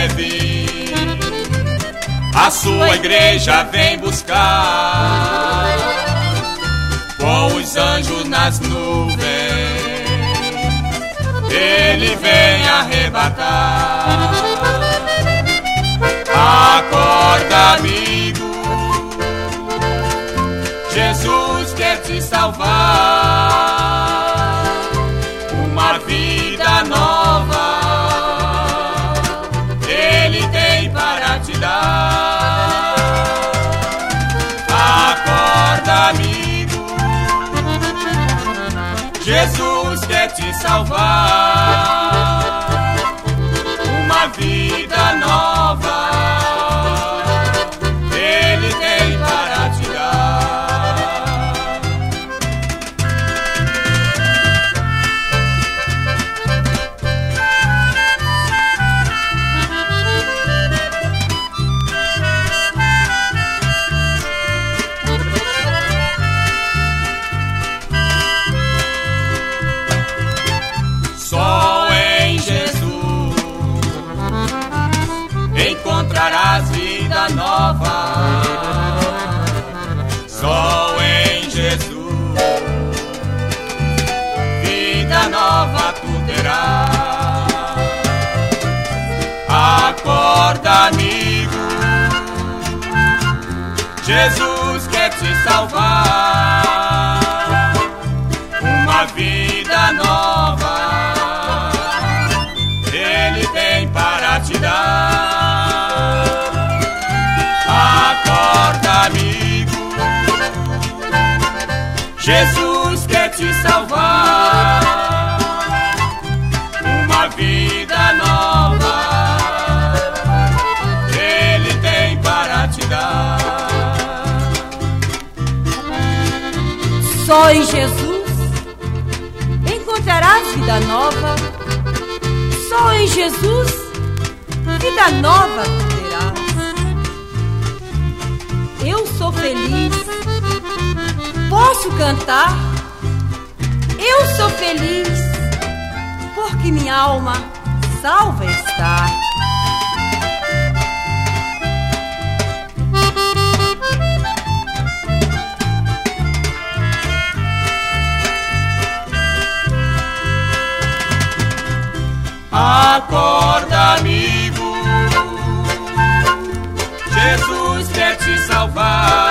neve, a sua igreja vem buscar, com os anjos nas nuvens, ele vem arrebatar. Acorda, amigo, Jesus quer te salvar, uma vida nova ele tem para te dar. Acorda, amigo, Jesus quer te salvar, uma vida nova ele tem para te dar. Só em Jesus encontrarás vida nova. Só em Jesus vida nova tu terás. Acorda, amigo, Jesus quer te salvar, uma vida nova ele tem para te dar. Acorda, amigo, Jesus quer te salvar, uma vida nova ele tem para te dar. Só em Jesus encontrarás vida nova. Só em Jesus vida nova tu terás. Eu sou feliz, posso cantar. Eu sou feliz porque minha alma salva está. Acorda, amigo, Jesus quer te salvar,